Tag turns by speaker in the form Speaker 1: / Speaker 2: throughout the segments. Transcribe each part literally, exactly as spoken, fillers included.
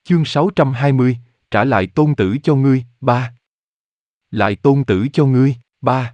Speaker 1: Chương sáu trăm hai mươi, trả lại tôn tử cho ngươi, ba. Lại tôn tử cho ngươi, ba.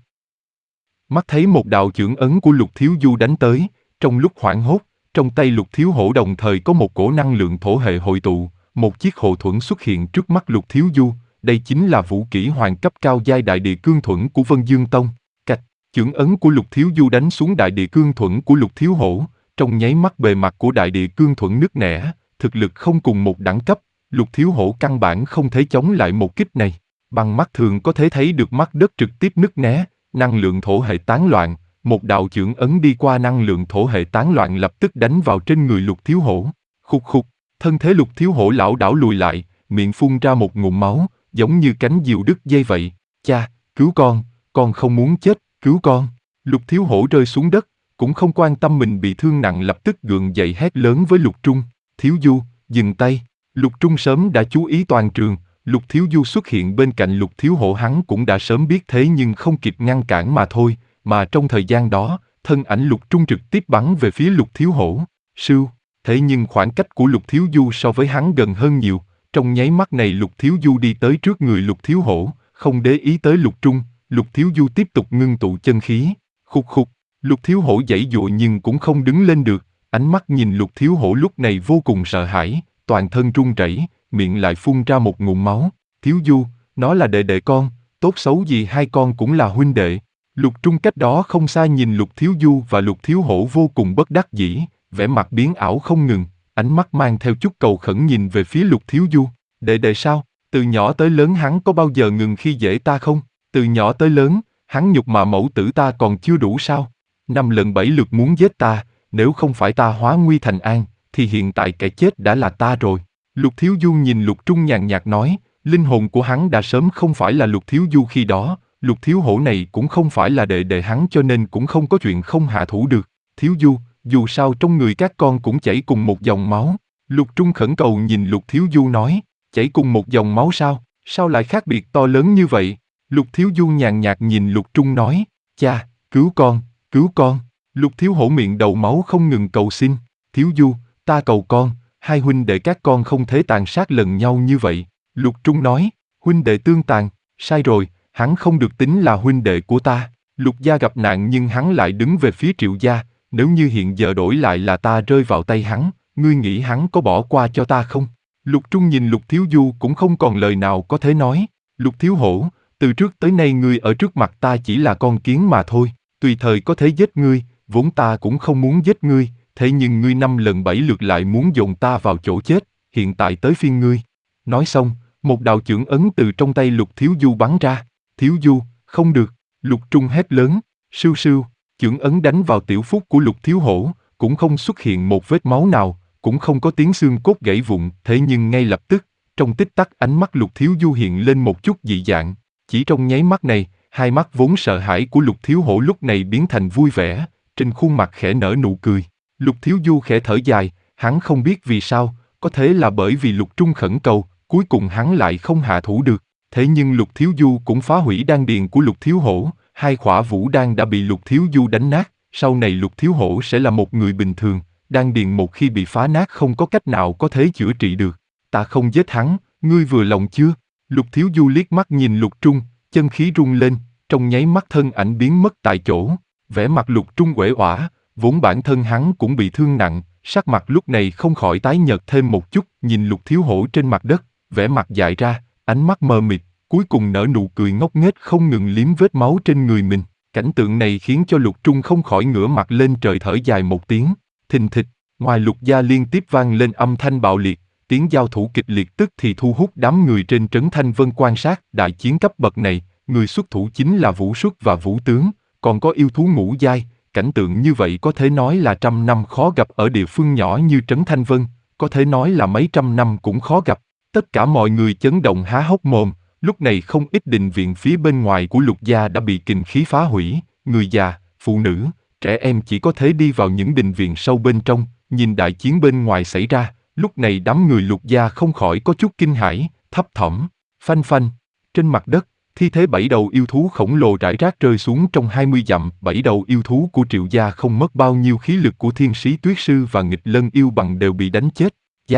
Speaker 1: Mắt thấy một đạo chưởng ấn của Lục Thiếu Du đánh tới, trong lúc hoảng hốt, trong tay Lục Thiếu Hổ đồng thời có một cổ năng lượng thổ hệ hội tụ, một chiếc hộ thuẫn xuất hiện trước mắt Lục Thiếu Du, đây chính là vũ kỹ hoàng cấp cao giai đại địa cương thuẫn của Vân Dương Tông. Cạch, chưởng ấn của Lục Thiếu Du đánh xuống đại địa cương thuẫn của Lục Thiếu Hổ, trong nháy mắt bề mặt của đại địa cương thuẫn nứt nẻ, thực lực không cùng một đẳng cấp, Lục Thiếu Hổ căn bản không thể chống lại một kích này. Bằng mắt thường có thể thấy được mặt đất trực tiếp nứt nẻ, năng lượng thổ hệ tán loạn, một đạo chưởng ấn đi qua năng lượng thổ hệ tán loạn lập tức đánh vào trên người Lục Thiếu Hổ. Khục khục, thân thế Lục Thiếu Hổ lảo đảo lùi lại, miệng phun ra một ngụm máu, giống như cánh diều đứt dây vậy. Cha, cứu con, con không muốn chết, cứu con. Lục Thiếu Hổ rơi xuống đất, cũng không quan tâm mình bị thương nặng, lập tức gượng dậy hét lớn với Lục Trung, Thiếu Du, dừng tay. Lục Trung sớm đã chú ý toàn trường, Lục Thiếu Du xuất hiện bên cạnh Lục Thiếu Hổ hắn cũng đã sớm biết thế nhưng không kịp ngăn cản mà thôi, mà trong thời gian đó, thân ảnh Lục Trung trực tiếp bắn về phía Lục Thiếu Hổ. Sưu, thế nhưng khoảng cách của Lục Thiếu Du so với hắn gần hơn nhiều, trong nháy mắt này Lục Thiếu Du đi tới trước người Lục Thiếu Hổ, không để ý tới Lục Trung, Lục Thiếu Du tiếp tục ngưng tụ chân khí. Khục khục, Lục Thiếu Hổ giãy giụa nhưng cũng không đứng lên được, ánh mắt nhìn Lục Thiếu Hổ lúc này vô cùng sợ hãi, toàn thân run rẩy, miệng lại phun ra một ngụm máu. Thiếu Du, nó là đệ đệ con, tốt xấu gì hai con cũng là huynh đệ. Lục Trung cách đó không xa nhìn Lục Thiếu Du và Lục Thiếu Hổ vô cùng bất đắc dĩ, vẻ mặt biến ảo không ngừng, ánh mắt mang theo chút cầu khẩn nhìn về phía Lục Thiếu Du. Đệ đệ sao? Từ nhỏ tới lớn hắn có bao giờ ngừng khi dễ ta không? Từ nhỏ tới lớn, hắn nhục mạ mẫu tử ta còn chưa đủ sao? Năm lần bảy lượt muốn giết ta, nếu không phải ta hóa nguy thành an, thì hiện tại kẻ chết đã là ta rồi. Lục Thiếu Du nhìn Lục Trung nhàn nhạt nói, linh hồn của hắn đã sớm không phải là Lục Thiếu Du khi đó, Lục Thiếu Hổ này cũng không phải là đệ đệ hắn cho nên cũng không có chuyện không hạ thủ được. Thiếu Du, dù sao trong người các con cũng chảy cùng một dòng máu. Lục Trung khẩn cầu nhìn Lục Thiếu Du nói, chảy cùng một dòng máu sao, sao lại khác biệt to lớn như vậy? Lục Thiếu Du nhàn nhạt nhìn Lục Trung nói, cha, cứu con, cứu con. Lục Thiếu Hổ miệng đầu máu không ngừng cầu xin, Thiếu Du, ta cầu con, hai huynh đệ các con không thể tàn sát lần nhau như vậy. Lục Trung nói, huynh đệ tương tàn, sai rồi, hắn không được tính là huynh đệ của ta. Lục gia gặp nạn nhưng hắn lại đứng về phía Triệu gia, nếu như hiện giờ đổi lại là ta rơi vào tay hắn, ngươi nghĩ hắn có bỏ qua cho ta không? Lục Trung nhìn Lục Thiếu Du cũng không còn lời nào có thể nói. Lục Thiếu Hổ, từ trước tới nay ngươi ở trước mặt ta chỉ là con kiến mà thôi, tùy thời có thể giết ngươi, vốn ta cũng không muốn giết ngươi, thế nhưng ngươi năm lần bảy lượt lại muốn dồn ta vào chỗ chết, hiện tại tới phiên ngươi. Nói xong, một đạo chưởng ấn từ trong tay Lục Thiếu Du bắn ra. Thiếu Du, không được, Lục Trung hét lớn, sưu sưu, chưởng ấn đánh vào tiểu phúc của Lục Thiếu Hổ, cũng không xuất hiện một vết máu nào, cũng không có tiếng xương cốt gãy vụn, thế nhưng ngay lập tức, trong tích tắc ánh mắt Lục Thiếu Du hiện lên một chút dị dạng, chỉ trong nháy mắt này, hai mắt vốn sợ hãi của Lục Thiếu Hổ lúc này biến thành vui vẻ, trên khuôn mặt khẽ nở nụ cười. Lục Thiếu Du khẽ thở dài, hắn không biết vì sao, có thể là bởi vì Lục Trung khẩn cầu, cuối cùng hắn lại không hạ thủ được. Thế nhưng Lục Thiếu Du cũng phá hủy đan điền của Lục Thiếu Hổ, hai khỏa vũ đan đã bị Lục Thiếu Du đánh nát, sau này Lục Thiếu Hổ sẽ là một người bình thường, đan điền một khi bị phá nát không có cách nào có thể chữa trị được. Ta không giết hắn, ngươi vừa lòng chưa? Lục Thiếu Du liếc mắt nhìn Lục Trung, chân khí rung lên, trong nháy mắt thân ảnh biến mất tại chỗ, vẻ mặt Lục Trung uể oả, vốn bản thân hắn cũng bị thương nặng, sắc mặt lúc này không khỏi tái nhợt thêm một chút, nhìn Lục Thiếu Hổ trên mặt đất, vẻ mặt dại ra, ánh mắt mờ mịt, cuối cùng nở nụ cười ngốc nghếch không ngừng liếm vết máu trên người mình. Cảnh tượng này khiến cho Lục Trung không khỏi ngửa mặt lên trời thở dài một tiếng. Thình thịch, ngoài Lục gia liên tiếp vang lên âm thanh bạo liệt, tiếng giao thủ kịch liệt tức thì thu hút đám người trên trấn Thanh Vân quan sát. Đại chiến cấp bậc này, người xuất thủ chính là Vũ Xuất và Vũ Tướng, còn có yêu thú ngũ giai. Cảnh tượng như vậy có thể nói là trăm năm khó gặp ở địa phương nhỏ như trấn Thanh Vân, có thể nói là mấy trăm năm cũng khó gặp. Tất cả mọi người chấn động há hốc mồm, lúc này không ít đình viện phía bên ngoài của Lục gia đã bị kình khí phá hủy, người già, phụ nữ, trẻ em chỉ có thể đi vào những đình viện sâu bên trong, nhìn đại chiến bên ngoài xảy ra, lúc này đám người Lục gia không khỏi có chút kinh hãi, thấp thỏm, phanh phanh, trên mặt đất, thi thế bảy đầu yêu thú khổng lồ rải rác rơi xuống trong hai mươi dặm, bảy đầu yêu thú của Triệu gia không mất bao nhiêu khí lực của Thiên Sĩ Tuyết Sư và Nghịch Lân yêu bằng đều bị đánh chết. Giác,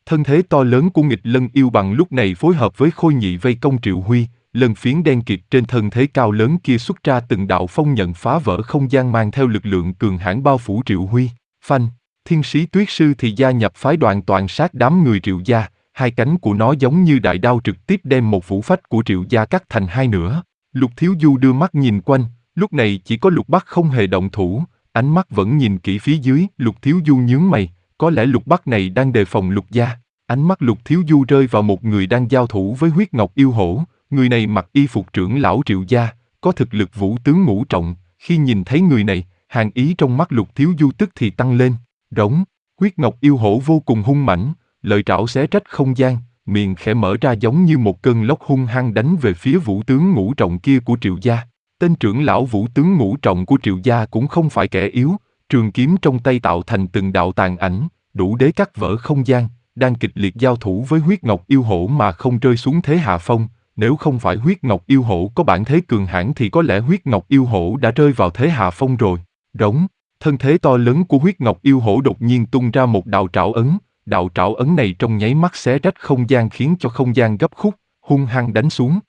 Speaker 1: Thân thế to lớn của nghịch lân yêu bằng lúc này phối hợp với Khôi Nhị vây công Triệu Huy, lân phiến đen kịt trên thân thế cao lớn kia xuất ra từng đạo phong nhận phá vỡ không gian mang theo lực lượng cường hãn bao phủ Triệu Huy. Phanh, thiên sĩ tuyết sư thì gia nhập phái đoàn toàn sát đám người Triệu gia, hai cánh của nó giống như đại đao trực tiếp đem một vũ phách của Triệu gia cắt thành hai nửa. Lục Thiếu Du đưa mắt nhìn quanh, lúc này chỉ có Lục Bắc không hề động thủ, ánh mắt vẫn nhìn kỹ phía dưới. Lục Thiếu Du nhướng mày, có lẽ Lục Bắc này đang đề phòng Lục gia. Ánh mắt Lục Thiếu Du rơi vào một người đang giao thủ với huyết ngọc yêu hổ, người này mặc y phục trưởng lão Triệu gia, có thực lực vũ tướng ngũ trọng. Khi nhìn thấy người này, hàn ý trong mắt Lục Thiếu Du tức thì tăng lên. Rống, huyết ngọc yêu hổ vô cùng hung mãnh, lợi trảo xé rách không gian, miệng khẽ mở ra giống như một cơn lốc hung hăng đánh về phía vũ tướng ngũ trọng kia của Triệu gia. Tên trưởng lão vũ tướng ngũ trọng của Triệu gia cũng không phải kẻ yếu, trường kiếm trong tay tạo thành từng đạo tàn ảnh, đủ để cắt vỡ không gian, đang kịch liệt giao thủ với huyết ngọc yêu hổ mà không rơi xuống thế hạ phong. Nếu không phải huyết ngọc yêu hổ có bản thế cường hãn thì có lẽ huyết ngọc yêu hổ đã rơi vào thế hạ phong rồi. Rống, thân thế to lớn của huyết ngọc yêu hổ đột nhiên tung ra một đạo trảo ấn, đạo trảo ấn này trong nháy mắt xé rách không gian khiến cho không gian gấp khúc, hung hăng đánh xuống.